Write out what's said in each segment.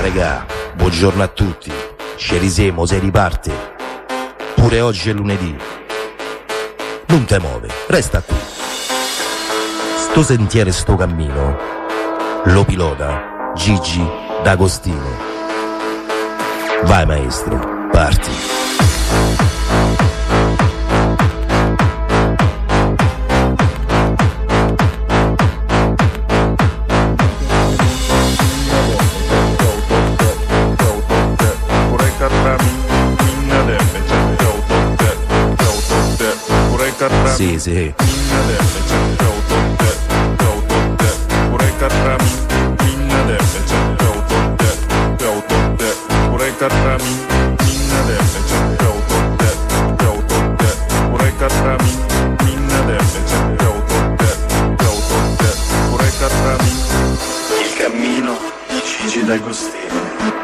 regà, buongiorno a tutti. Ci risiamo, se riparte. Pure oggi è lunedì. Non te muove, resta qui. Sto sentiero, sto cammino lo pilota Gigi D'Agostino. Vai maestro, parti. Sì, sì. Il cammino di Gigi D'Agostino.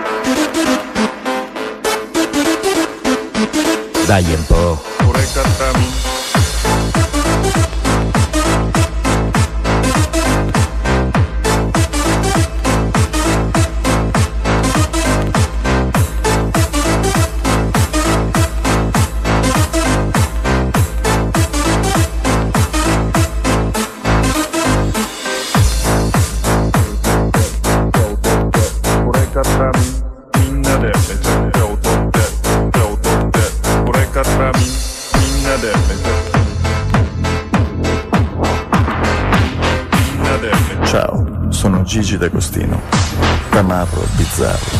Dai un po'. Ciao, sono Gigi D'Agostino, tamarro bizzarro.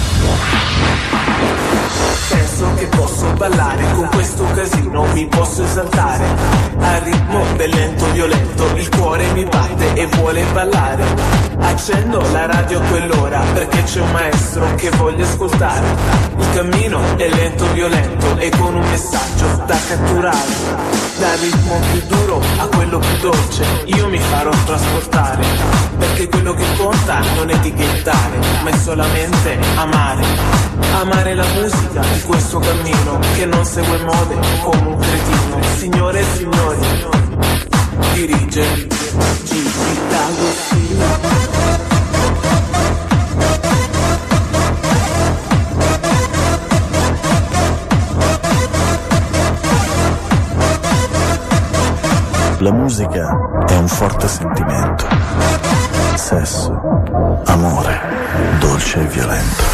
Penso che posso ballare, con questo casino mi posso esaltare. Al ritmo del lento violento il cuore mi batte e vuole ballare. Accendo la radio a quell'ora perché c'è un maestro che voglio ascoltare. Il cammino è lento violento e con un messaggio da catturare. Dal ritmo più duro a quello più dolce io mi farò trasportare, perché quello che conta non è etichettare, ma è solamente amare. Amare la musica di questo cammino che non segue mode come un cretino. Signore e signori, dirige Gigi D'Agostino. La musica è un forte sentimento. Sesso, amore, dolce e violento.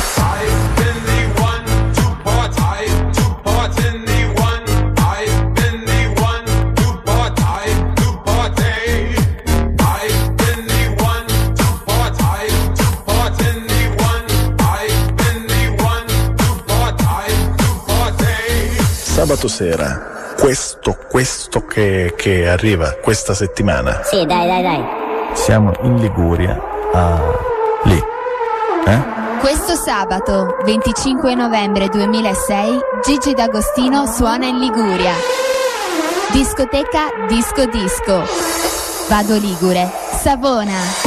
Sabato sera, questo che arriva questa settimana. Sì, dai. Siamo in Liguria, lì. Questo sabato, 25 novembre 2006, Gigi D'Agostino suona in Liguria. Discoteca Disco. Vado Ligure, Savona.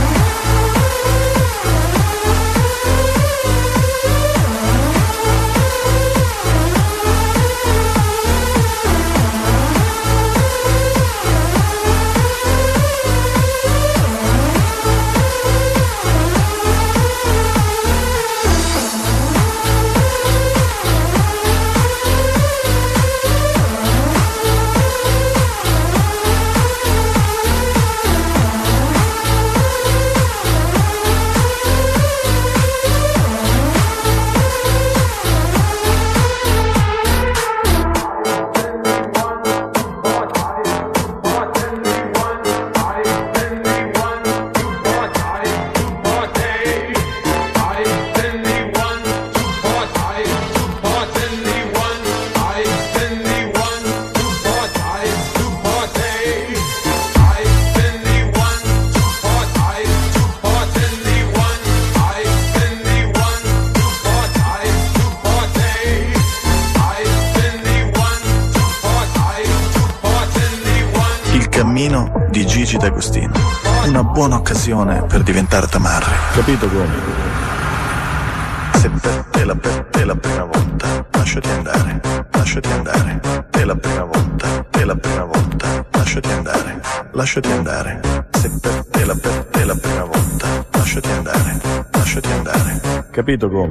Cammino di Gigi D'Agostino. Una buona occasione per diventare tamarri. Capito come? Se per te la prima volta, lasciati andare. È la prima volta, lasciati andare. lasciati andare. Se per te la prima volta, lasciati andare, lasciati andare. Capito come?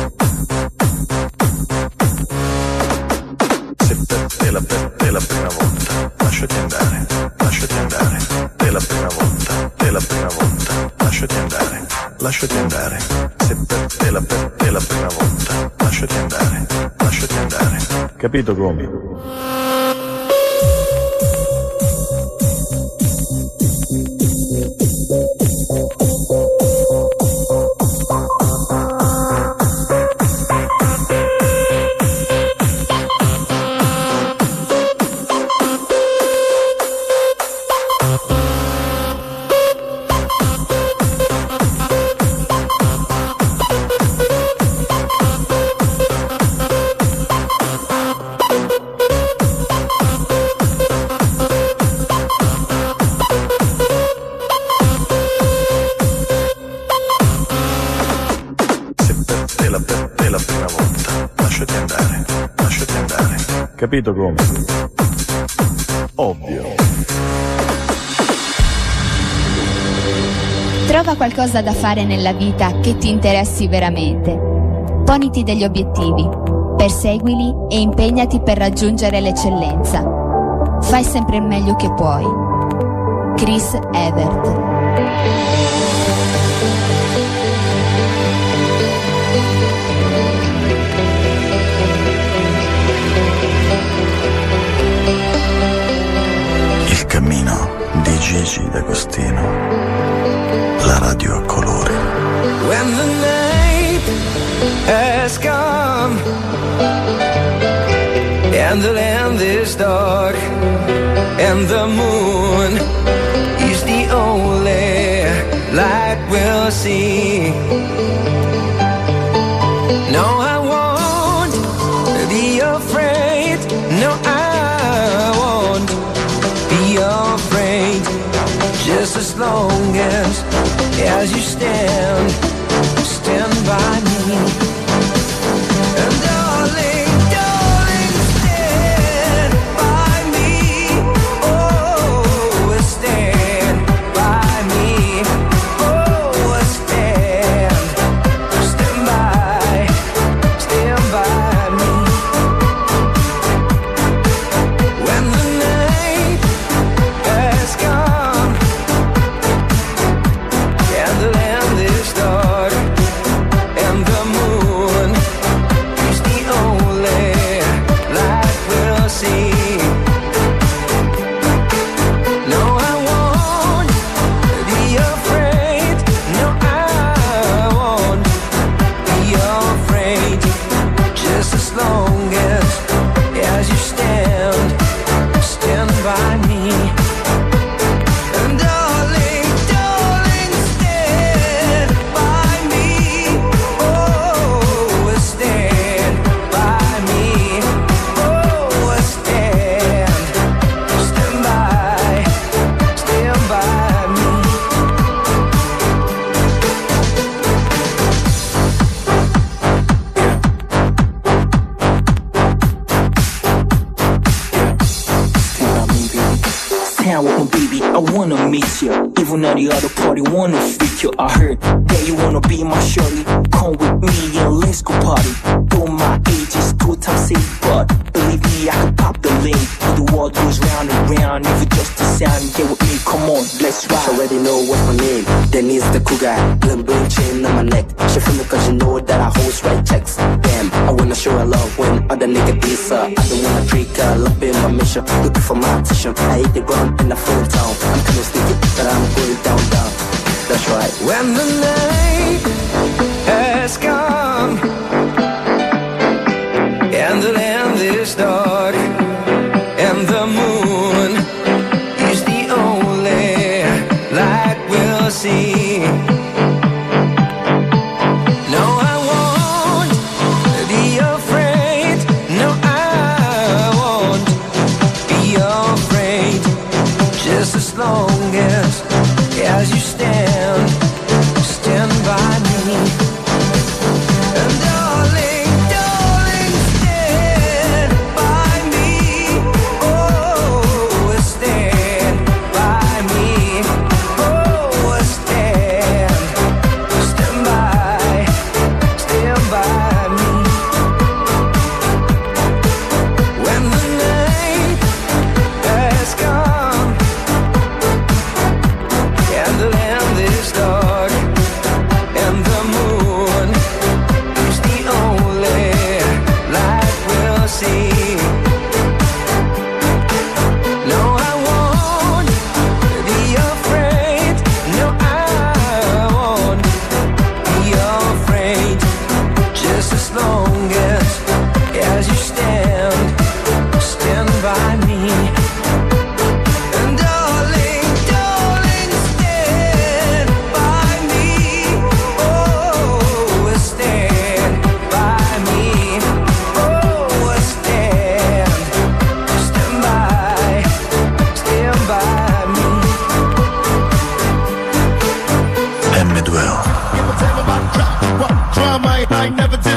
Se per te la prima volta, lasciati andare, lasciati andare. Te la prima volta, lasciati andare, lasciati andare. Se per te la prima volta, lasciati andare, lasciati andare. Capito come? Capito come? Ovvio. Trova qualcosa da fare nella vita che ti interessi veramente. Poniti degli obiettivi, perseguili e impegnati per raggiungere l'eccellenza. Fai sempre il meglio che puoi. Chris Evert. Gigi D'Agostino, la radio a colori. When the night has come and the land is dark and the moon is the only light we'll see. No, I won't be afraid. No, I won't be afraid. Just as long as you stand by me. And darling, stand by me. Oh, stand by me. Oh, stand by me. When the night has come and the land is dark and the moon is the only light we'll see. No, I won't be afraid. No, I won't be afraid. Just as long as you stand by me. And darling, stand by me. Oh, stand by me. Oh, stand by me. Stand with me, baby, I wanna meet you. Even though the other party wanna freak you. I heard that you wanna be my shorty. Come with me and let's go party. Though my age is 2 times 8, but believe me, I can pop the link. The world goes round and round, if it's just a sound. Get with me, come on, let's ride. She already know what's my name. Denise the cougar, bling bling chain on my neck. She feel me cause you know that I hold straight checks. Damn, I wanna show her love when other nigga diss her. I don't wanna trick her, love in my mission. Looking for my attention, I hit the ground in a full town. I'm kinda sticky, but I'm going down. That's right. When the night has come and the land is dark and the moon is the only light we'll see. No, I won't be afraid. No, I won't be afraid. Just as long as you stand by me.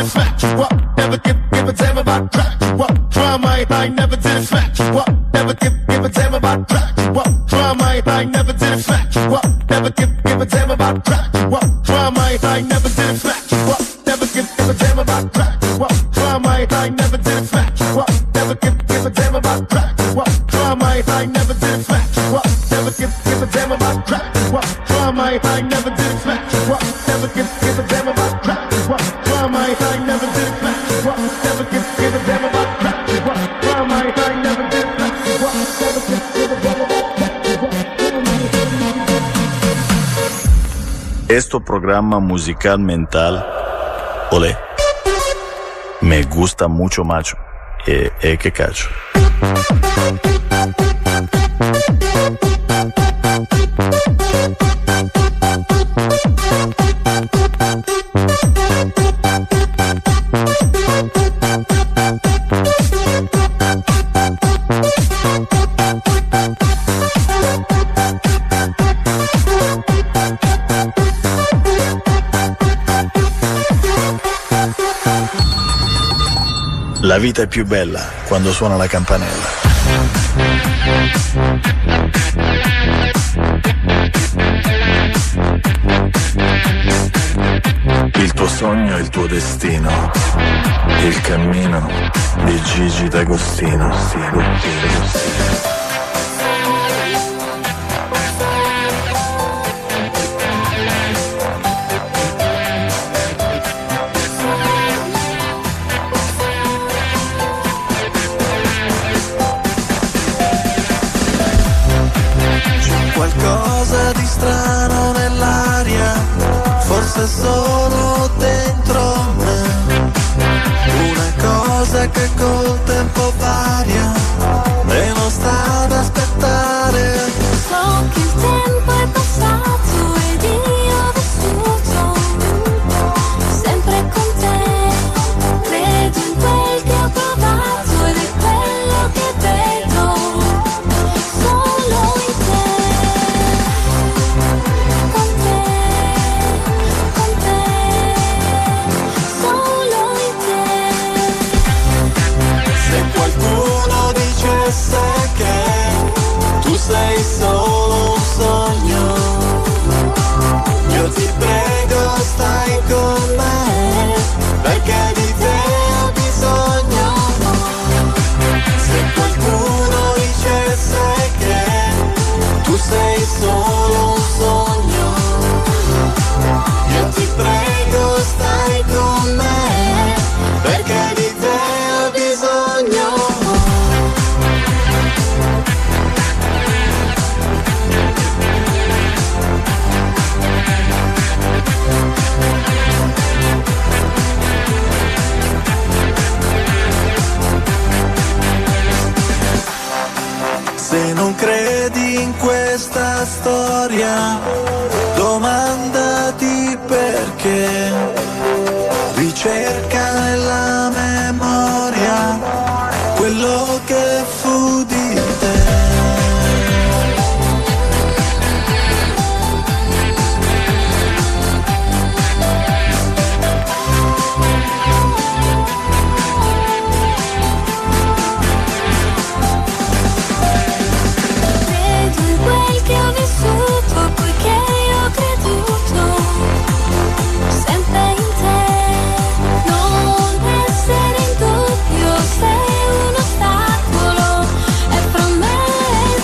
it, smack you up. Never give a damn about crack you up. Drama, I never did it, smack you up. Never give a damn about crack you up. Drama, I never did it, smack you up. Never give a damn about crack you up. Drama, I never did it, smack you up. Never give a damn about crack you up. Drama, I never did it, smack you up. Never give a damn about crack you up. Drama, I never did it, smack you up. Never give a damn about crack you up. Drama, I never did it, smack you up. Never give a damn about crack you up. Drama, I never did it, smack you up. Never give a damn about crack you up. Drama, I never did it, smack you up. Never give a damn about crack you up. Esto programa musical mental, olé, me gusta mucho macho, que cacho. La vita è più bella quando suona la campanella. Il tuo sogno è il tuo destino, il cammino di Gigi D'Agostino. Qualcosa di strano nell'aria, forse solo dentro me. Una cosa che col tempo varia e non sta ad aspettare. So che il tempo è passato ed io ho vissuto sempre con te. Credo in quel che ho provato ed è quello che vedo solo in te. Qualcuno dicesse che tu sei solo un sogno, io ti prego stai con me, perché di te ho bisogno. Se qualcuno dicesse che tu sei solo un sogno, io ti prego stai con me, perché di te ho bisogno. Se non credi in questa storia, domandati perché. Ricerca nella memoria quello che fu di te. Credo in quel che ho vissuto, poiché ho creduto sempre in te. Non essere in dubbio se un ostacolo è fra me e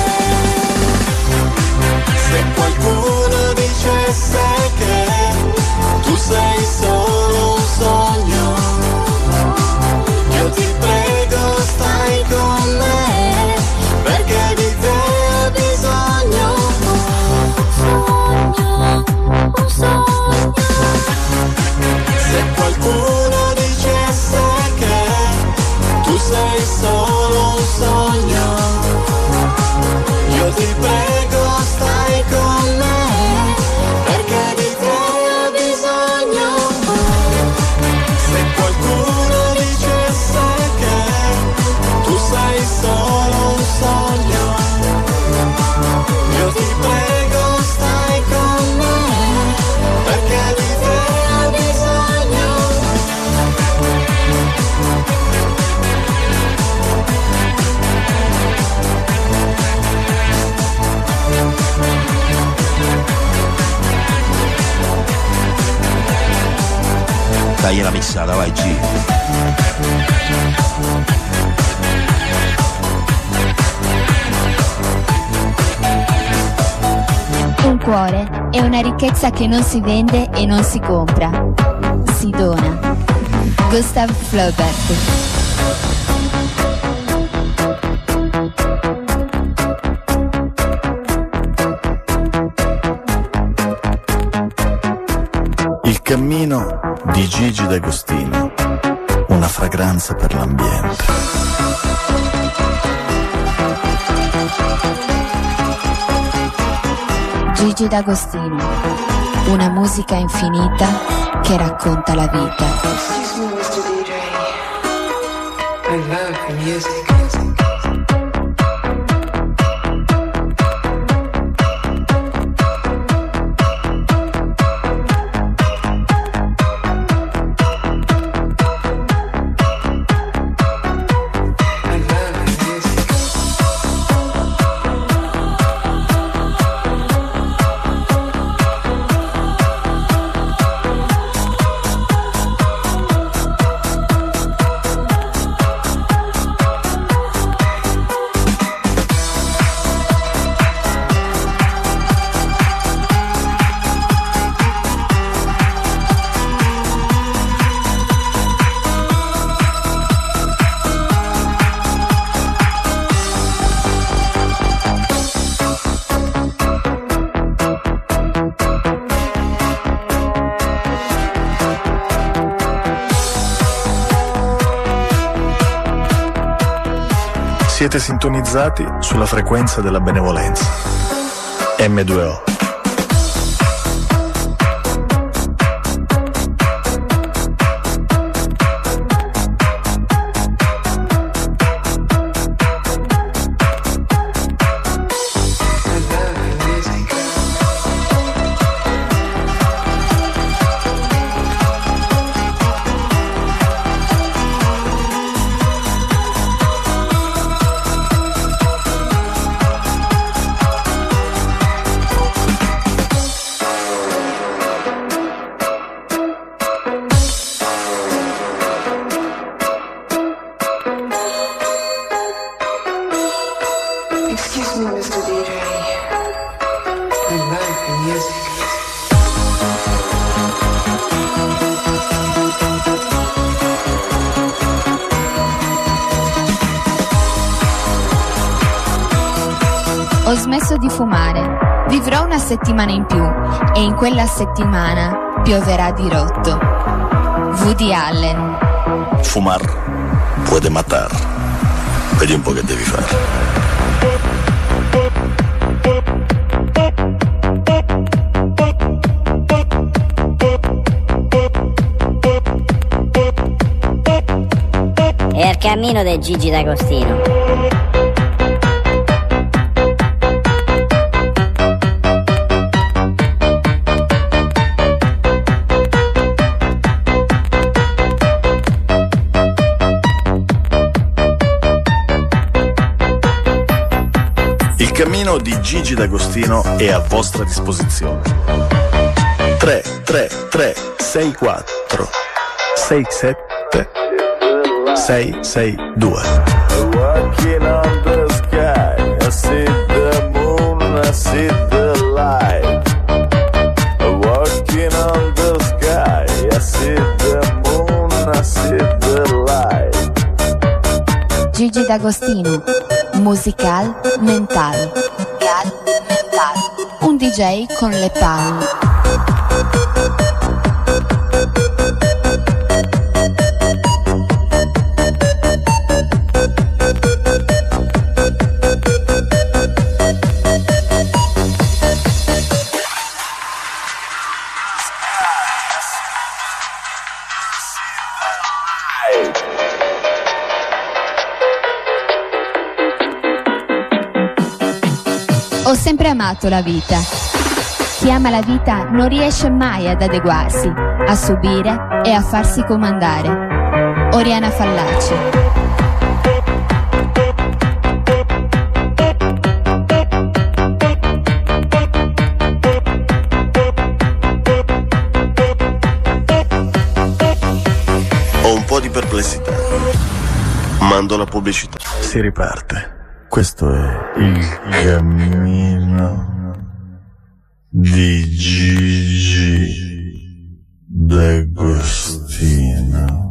te. Se qualcuno dicesse che tu sei solo un sogno, io ti prego stai con me, perché di te ho bisogno. Un sogno. Se qualcuno dicesse che tu sei solo un sogno, io ti prego stai con me, perché di te ho bisogno. Dai una missata, vai G. Un cuore è una ricchezza che non si vende e non si compra, si dona. Gustav Flaubert. Il cammino di Gigi D'Agostino, una fragranza per l'ambiente. Gigi D'Agostino, una musica infinita che racconta la vita. Excuse me, Mr. DJ. I love your music. Siete sintonizzati sulla frequenza della benevolenza. M2O. Excuse me, Mr. DJ. I love your music. Ho smesso di fumare, vivrò una settimana in più e in quella settimana pioverà di rotto. Woody Allen. Fumar puede matar. Vedi un po' che devi fare. E al cammino del Gigi D'Agostino. Il cammino di Gigi D'Agostino è a vostra disposizione. 33364 67 662. Walking on the sky, I see the moon, I see the light. Walking on the sky, I see the moon, I see the light. Gigi D'Agostino, musical mental. Un DJ con le palme. Ho sempre amato la vita. Chi ama la vita non riesce mai ad adeguarsi, a subire e a farsi comandare. Oriana Fallaci. po' di perplessità. Mando la pubblicità. Si riparte. Questo è il cammino di Gigi D'Agostino.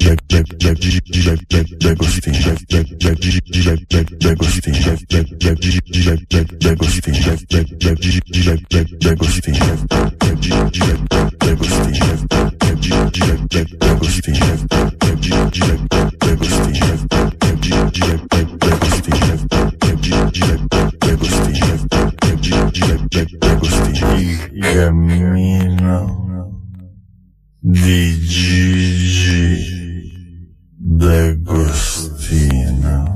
Il cammino di Gigi D'Agostino.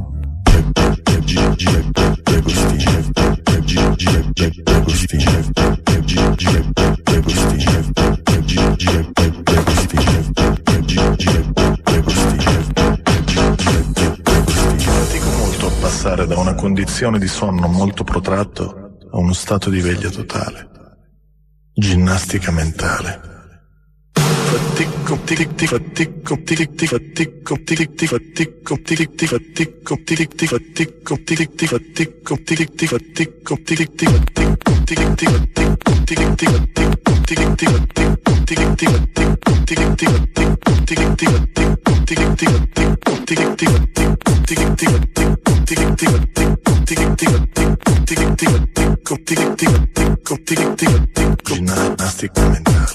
Fatico molto a passare da una condizione di sonno molto protratto a uno stato di veglia totale. Ginnastica mentale. Fatico, fatico, fatico, fatico, fatico, fatico, fatico, fatico, fatico, fatico, fatico, fatico, ginnastica mentale.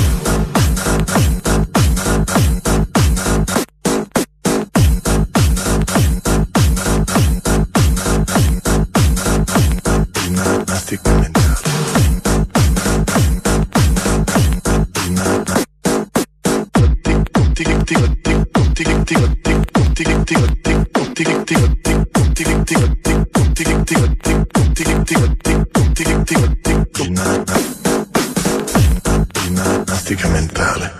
Ginnastica mentale.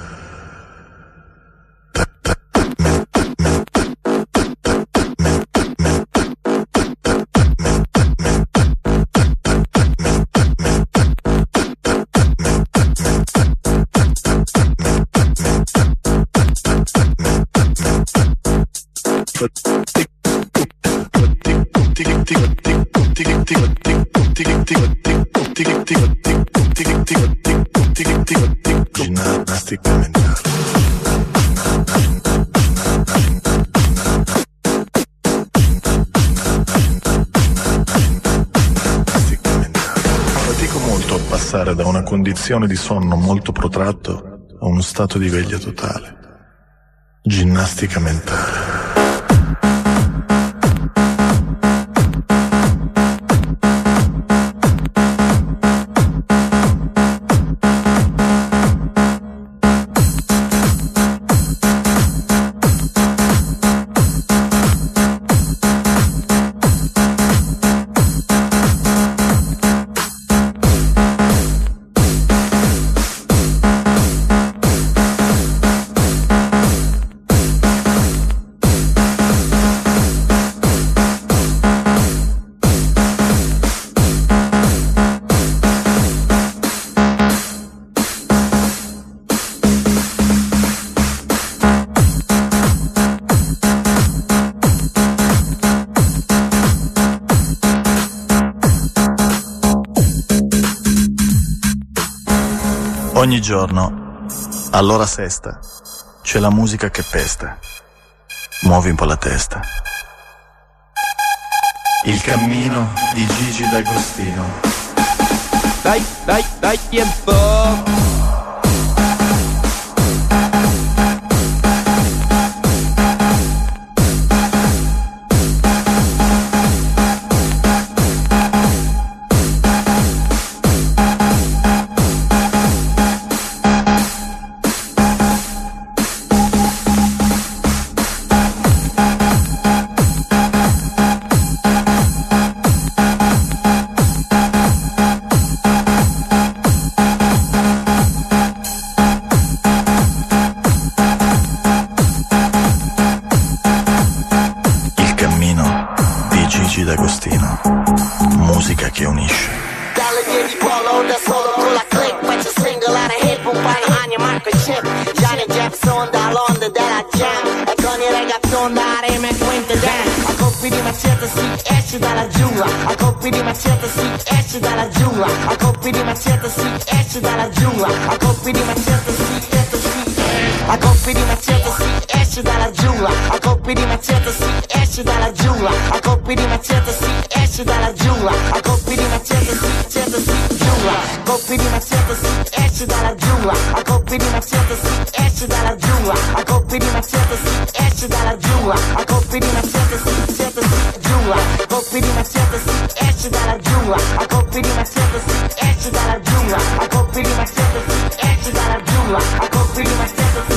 Ginnastica mentale. Fatico molto a passare da una condizione di sonno molto protratto a uno stato di veglia totale. Ginnastica mentale. Ogni giorno, all'ora sesta, c'è la musica che pesta. Muovi un po' la testa. Il cammino di Gigi D'Agostino. Dai, tiempo. Gigi D'Agostino, musica che unisce. Dalle 10 polo da solo con la click, faccio single out of hip, un paio anni Marco Chip, Johnny Jackson dall'onda della jam, e con i ragazzon da rima e quinte dance. A colpi di macete si esce dalla giungla, a colpi di macete si esce dalla giungla, a colpi di macete si esce dalla giungla, a colpi di macete si a colpi di macete si esce dalla giungla, a colpi di macete si esce dalla giungla, a colpi di macete si esce dalla giungla, a colpi di macete si giungla, colpi di macete si esce dalla giungla, a colpi di macete si esce dalla giungla, a colpi di macete si esce dalla giungla, a colpi di macete si giungla, colpi di macete si esce dalla giungla, a colpi di macete si esce dalla giungla, a colpi di macete si esce dalla giungla, a colpi di macete si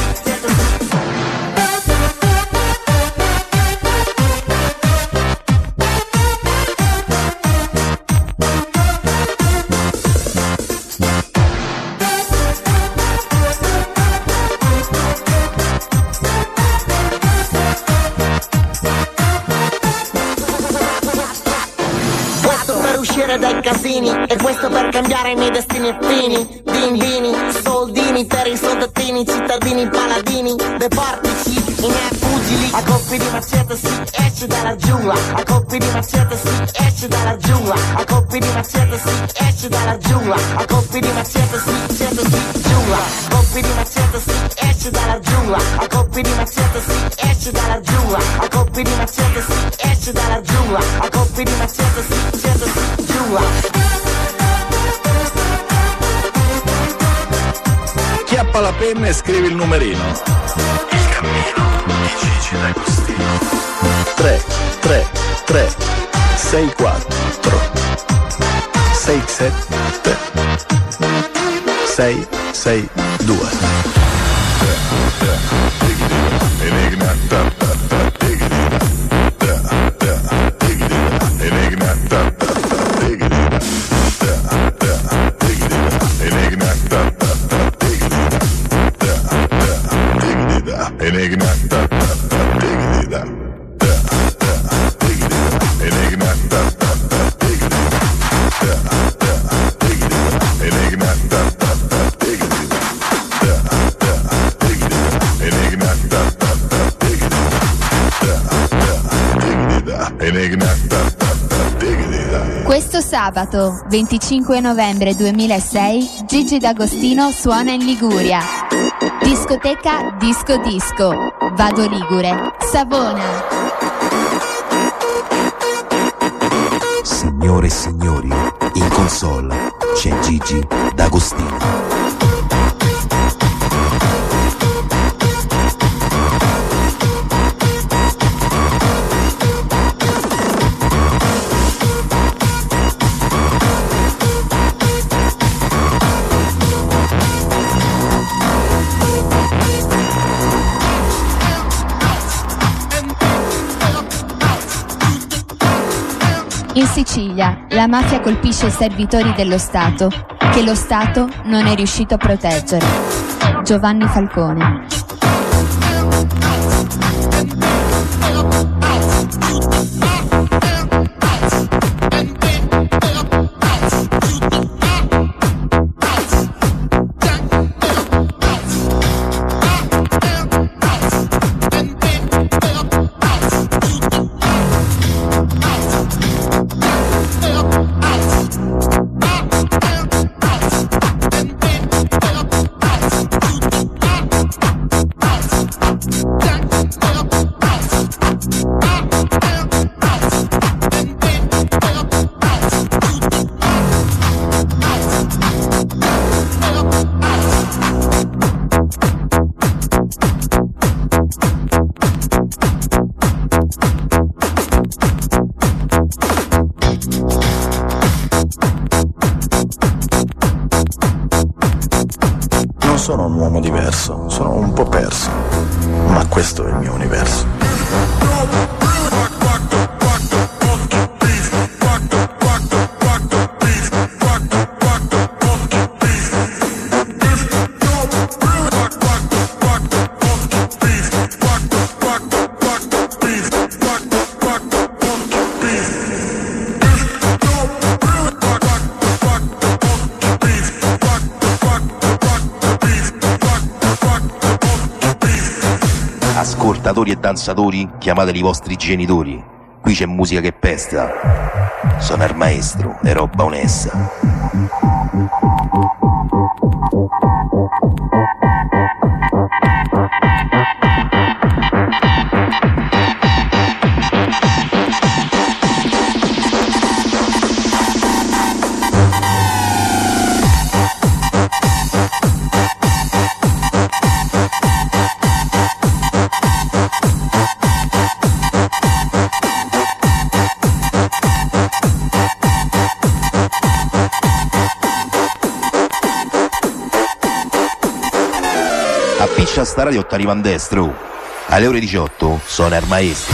dai casini, e questo per cambiare i miei destini fini. Bimbini, soldini per i soldatini, cittadini paladini, dei portici, i miei pugili. A colpi di macete si esce dalla giungla, a colpi di macete si esce dalla giungla, a colpi di macete si esce dalla giungla, a colpi di macete si giungla, colpi di macete si esce dalla giungla, a colpi di macete si esce dalla giungla, a colpi di macete si esce dalla giungla, a colpi di macete si giungla. Chiappa la penna e scrivi il numerino. Il cammino di Gigi D'Agostino. 3 3 3 6 4 6 7 6 6 2. Enigma Questo sabato 25 novembre 2006 Gigi D'Agostino suona in Liguria. Discoteca Disco Disco. Vado Ligure. Savona. Signore e signori, in console c'è Gigi D'Agostino. In Sicilia, la mafia colpisce i servitori dello Stato, che lo Stato non è riuscito a proteggere. Giovanni Falcone. Sono un uomo diverso, sono un po' perso, ma questo è il mio universo. Ascoltatori e danzatori, chiamateli i vostri genitori. Qui c'è musica che pesta. Sono il maestro e roba onesta. Appiccia sta radio t'arriva in destro. Alle ore 18 sono il maestro.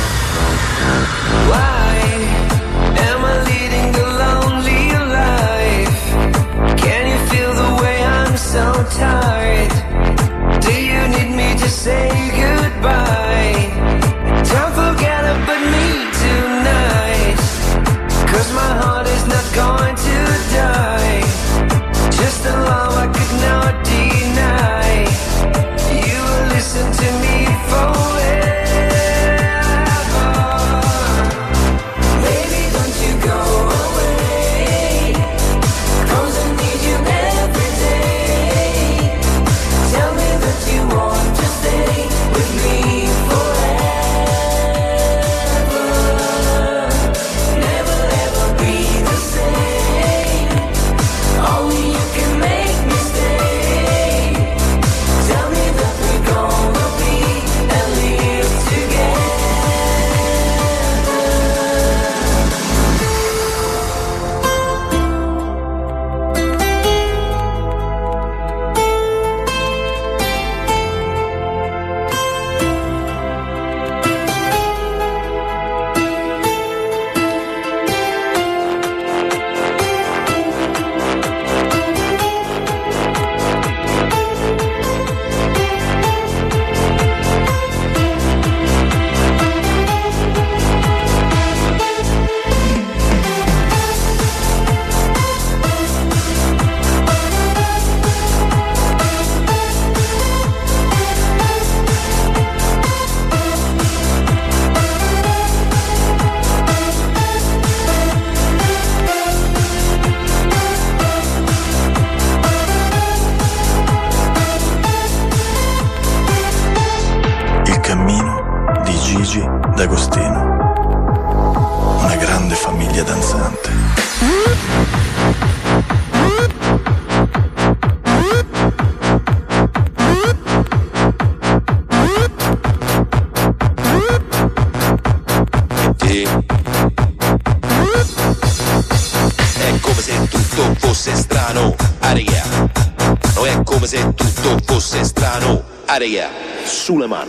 È come se tutto fosse strano, aria. No, è come se tutto fosse strano, aria. Sulle mani.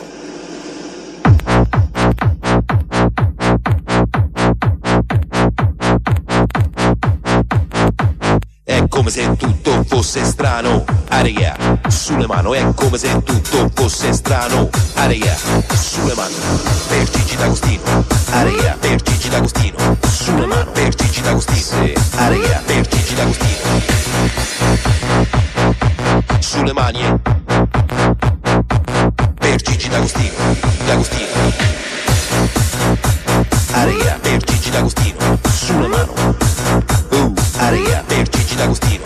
È come se tutto fosse strano, aria. Sulle mani, è come se tutto fosse strano, aria. Sulle mani, per Gigi D'Agostino, aria. Per Gigi D'Agostino, sulle mani, per Gigi D'Agostino, aria. Per Gigi D'Agostino, sulle mani, per Gigi D'Agostino, D'Agostino, aria. Per Gigi D'Agostino, sulle mani, aria. Per Gigi D'Agostino,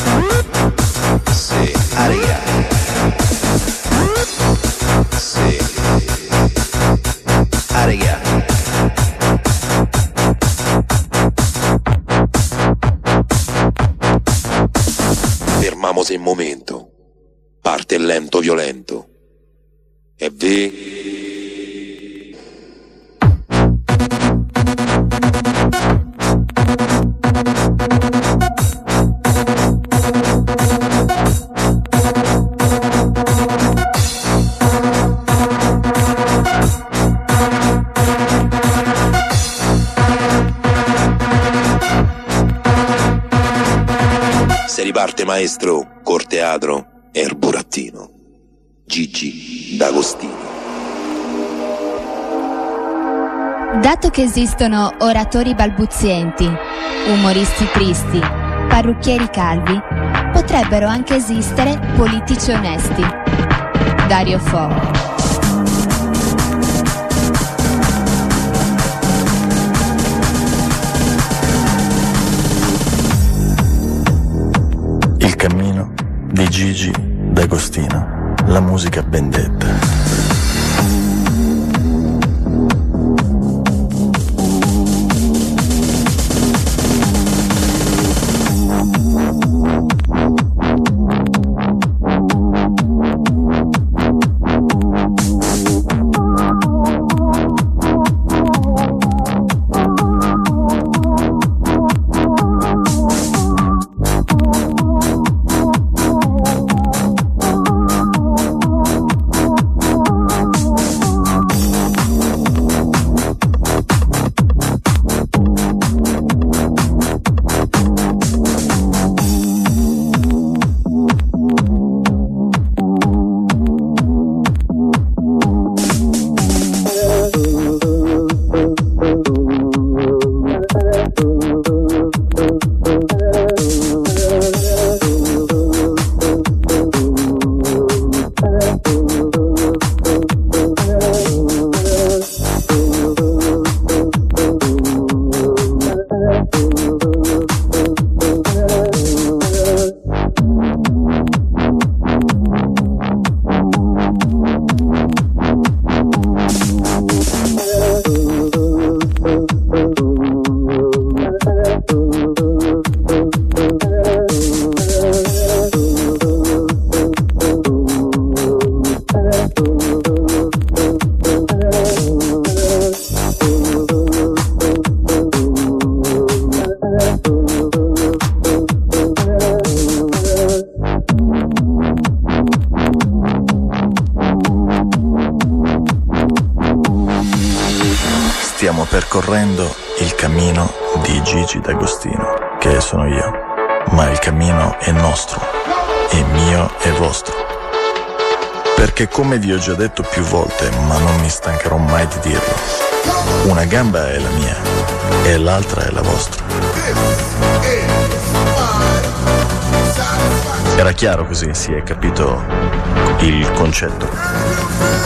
sì, aria. Sì, aria. Fermamos in momento, parte lento violento, e vi... Se riparte maestro, corteatro e il burattino. Gigi D'Agostino. Dato che esistono oratori balbuzienti, umoristi tristi, parrucchieri calvi, potrebbero anche esistere politici onesti. Dario Fo. di Gigi D'Agostino, la musica vendetta. Stiamo percorrendo il cammino di Gigi D'Agostino, che sono io, ma il cammino è nostro, è mio e vostro. Perché come vi ho già detto più volte, ma non mi stancherò mai di dirlo, una gamba è la mia e l'altra è la vostra. Era chiaro così, si è capito il concetto.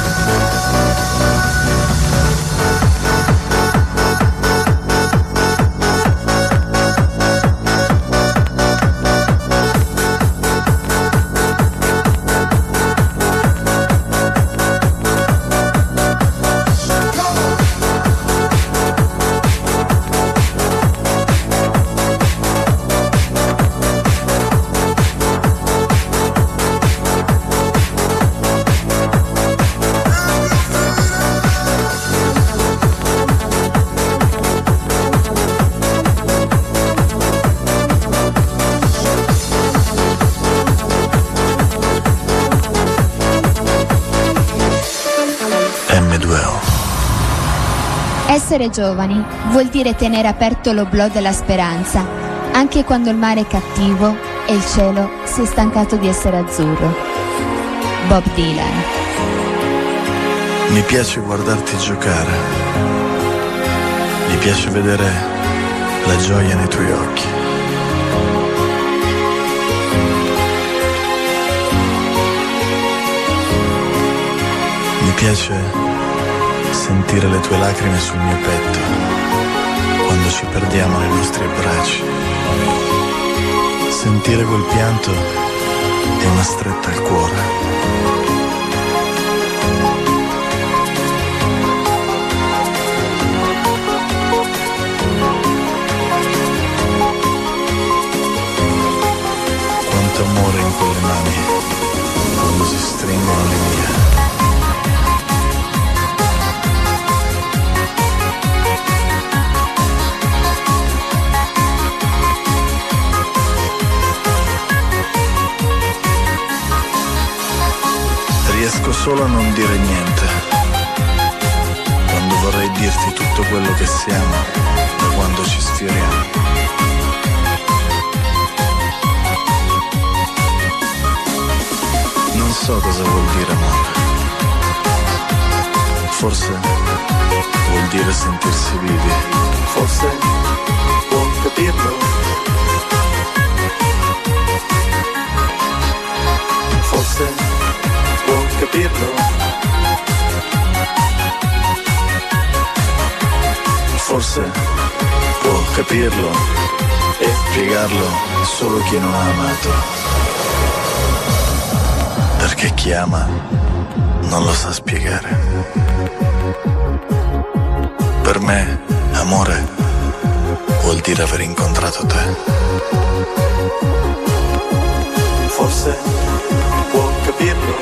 Essere giovani vuol dire tenere aperto l'oblò della speranza, anche quando il mare è cattivo e il cielo si è stancato di essere azzurro. Bob Dylan. Mi piace guardarti giocare, mi piace vedere la gioia nei tuoi occhi. Mi piace sentire le tue lacrime sul mio petto quando ci perdiamo nei nostri abbracci. Sentire quel pianto è una stretta al cuore. Quanto amore in quelle mani quando si stringono le mie. Riesco solo a non dire niente quando vorrei dirti tutto quello che siamo da quando ci sfioriamo. Non so cosa vuol dire amore. Forse vuol dire sentirsi vivi. Forse può capirlo. Forse può capirlo. Forse può capirlo e spiegarlo solo chi non ha amato. che chi ama non lo sa spiegare. Per me, amore vuol dire aver incontrato te. Forse può capirlo.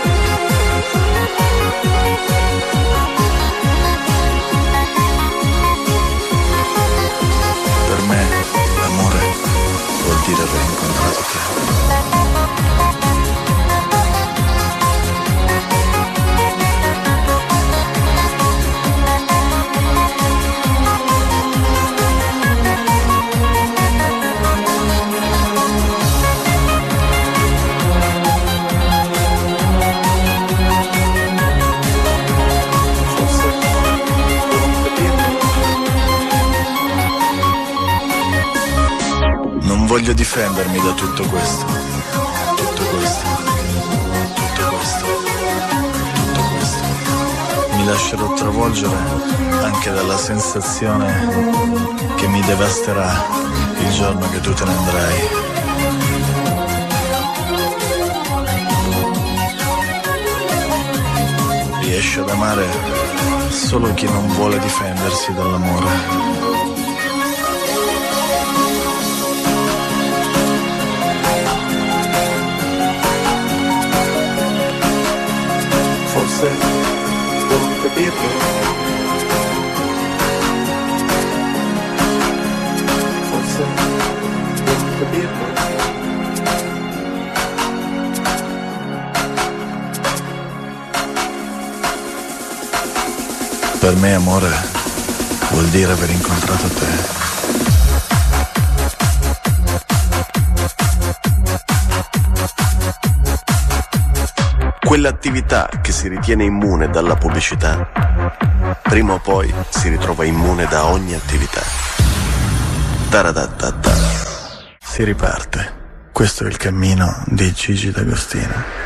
Per me, amore vuol dire aver incontrato te. Non voglio difendermi da tutto questo, tutto questo, tutto questo, tutto questo. Mi lascerò travolgere anche dalla sensazione che mi devasterà il giorno che tu te ne andrai. Riesce ad amare solo chi non vuole difendersi dall'amore. Forse può capirlo. Forse può capirlo. Per me amore vuol dire aver incontrato te. Quell'attività che si ritiene immune dalla pubblicità, prima o poi si ritrova immune da ogni attività. Taradadada. Si riparte. Questo è il cammino di Gigi D'Agostino.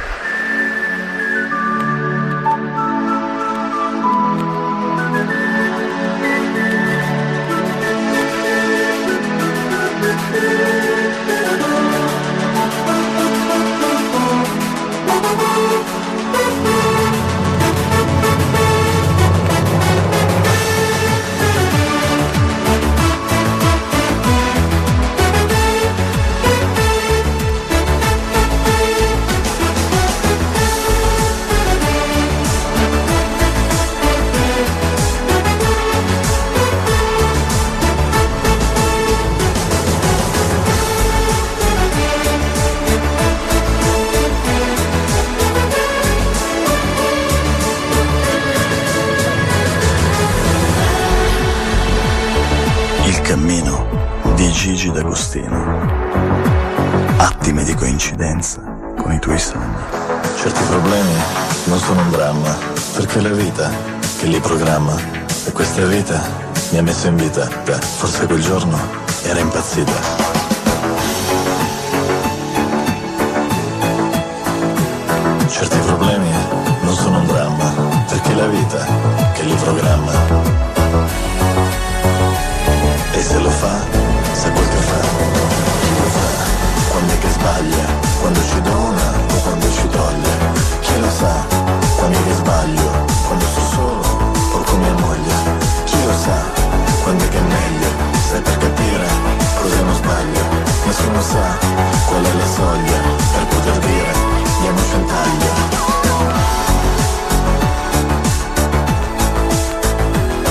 Gigi D'Agostino. Attimi di coincidenza con i tuoi sogni. Certi problemi non sono un dramma, perché è la vita che li programma. E questa vita mi ha messo in vita. Beh, forse quel giorno era impazzita. Certi problemi non sono un dramma, perché è la vita che li programma. E se lo fa, sa quel che fa, chi lo sa, quando è che sbaglia, quando ci dona o quando ci toglie, chi lo sa, quando è che sbaglio, quando sto solo o con mia moglie, chi lo sa, quando è che è meglio, sai per capire cosa non sbaglio, nessuno sa qual è la soglia, per poter dire, diamoci un taglio.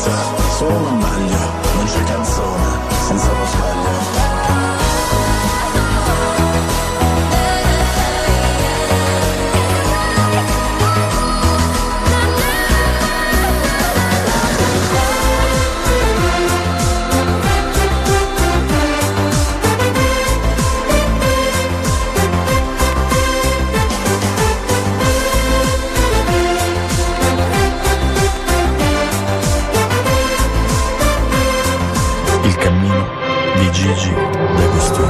forza, solo un abbaglio, non c'è canzone senza lo sbaglio. Gigi D'Agostino.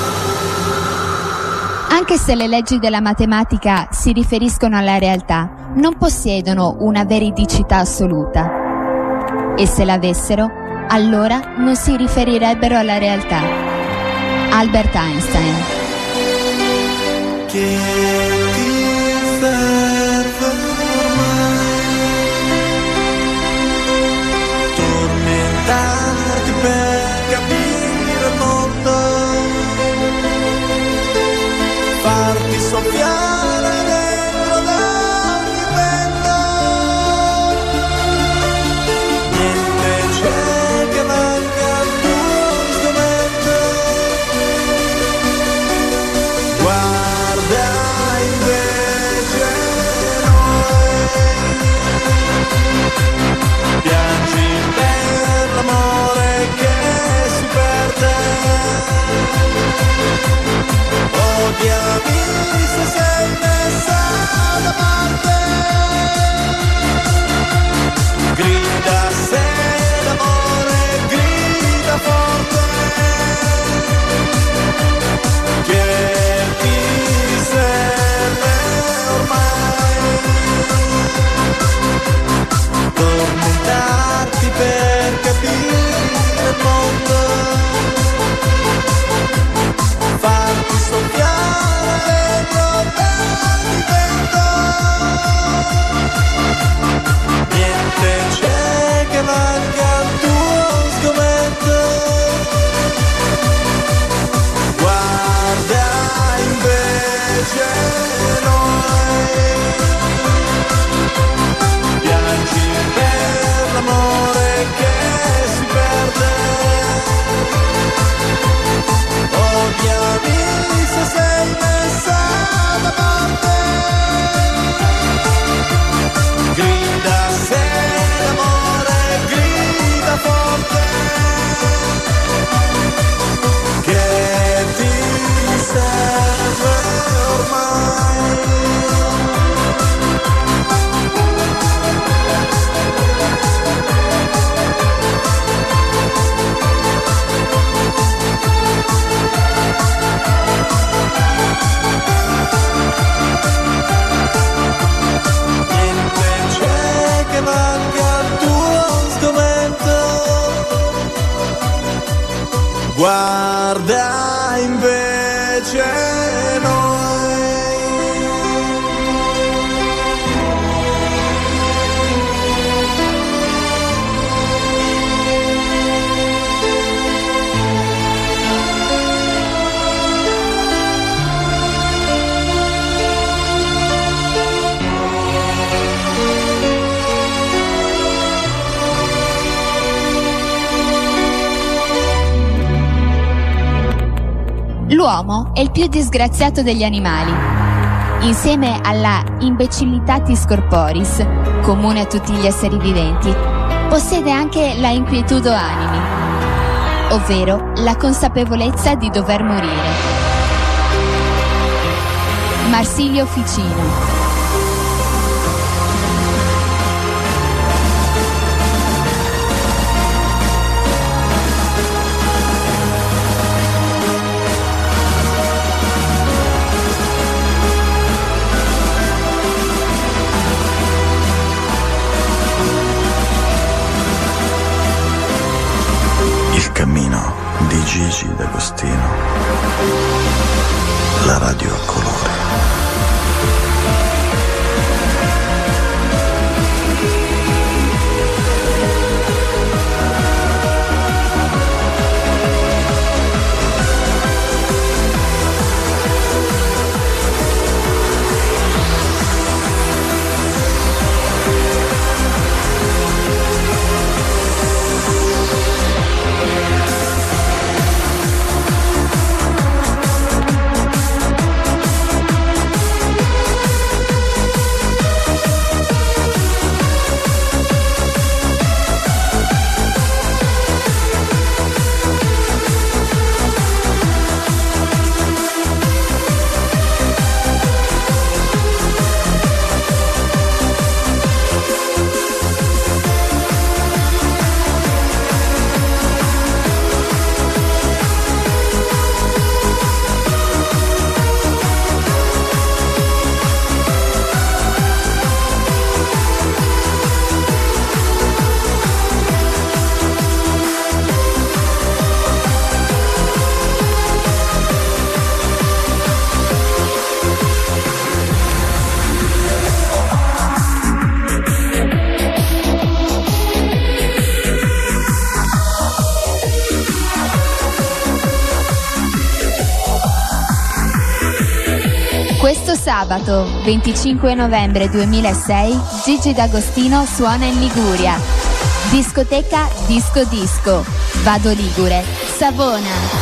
Anche se le leggi della matematica si riferiscono alla realtà, non possiedono una veridicità assoluta. E se l'avessero, allora non si riferirebbero alla realtà. Albert Einstein. Che ti serve ormai tormentarti per capire il mondo, farti soffiare dentro da ogni vento. Niente c'è che venga al tuo strumento. Guarda invece noi, piangi per l'amore che si perde, odiami se sei messa da parte, grida se l'amore grida forte, che ti serve ormai tormentarti per capire il mondo, farti soffiare dentro tanti vento. Niente c'è che valga il tuo sgomento. Guarda invece noi, piangi per l'amore che si perde, odiami se sei messa da parte, grida se l'amore grida forte, che ti serve ormai. Niente c'è che valga il tuo sgomento. Guarda invece noi. L'uomo è il più disgraziato degli animali. Insieme alla imbecillitatis corporis, comune a tutti gli esseri viventi, possiede anche la inquietudo animi, ovvero la consapevolezza di dover morire. Marsilio Ficino. Il cammino di Gigi D'Agostino. La radio a colore. Questo sabato, 25 novembre 2006, Gigi D'Agostino suona in Liguria. Discoteca Disco Disco. Vado Ligure. Savona.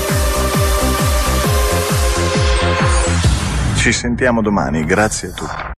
Ci sentiamo domani, grazie a tutti.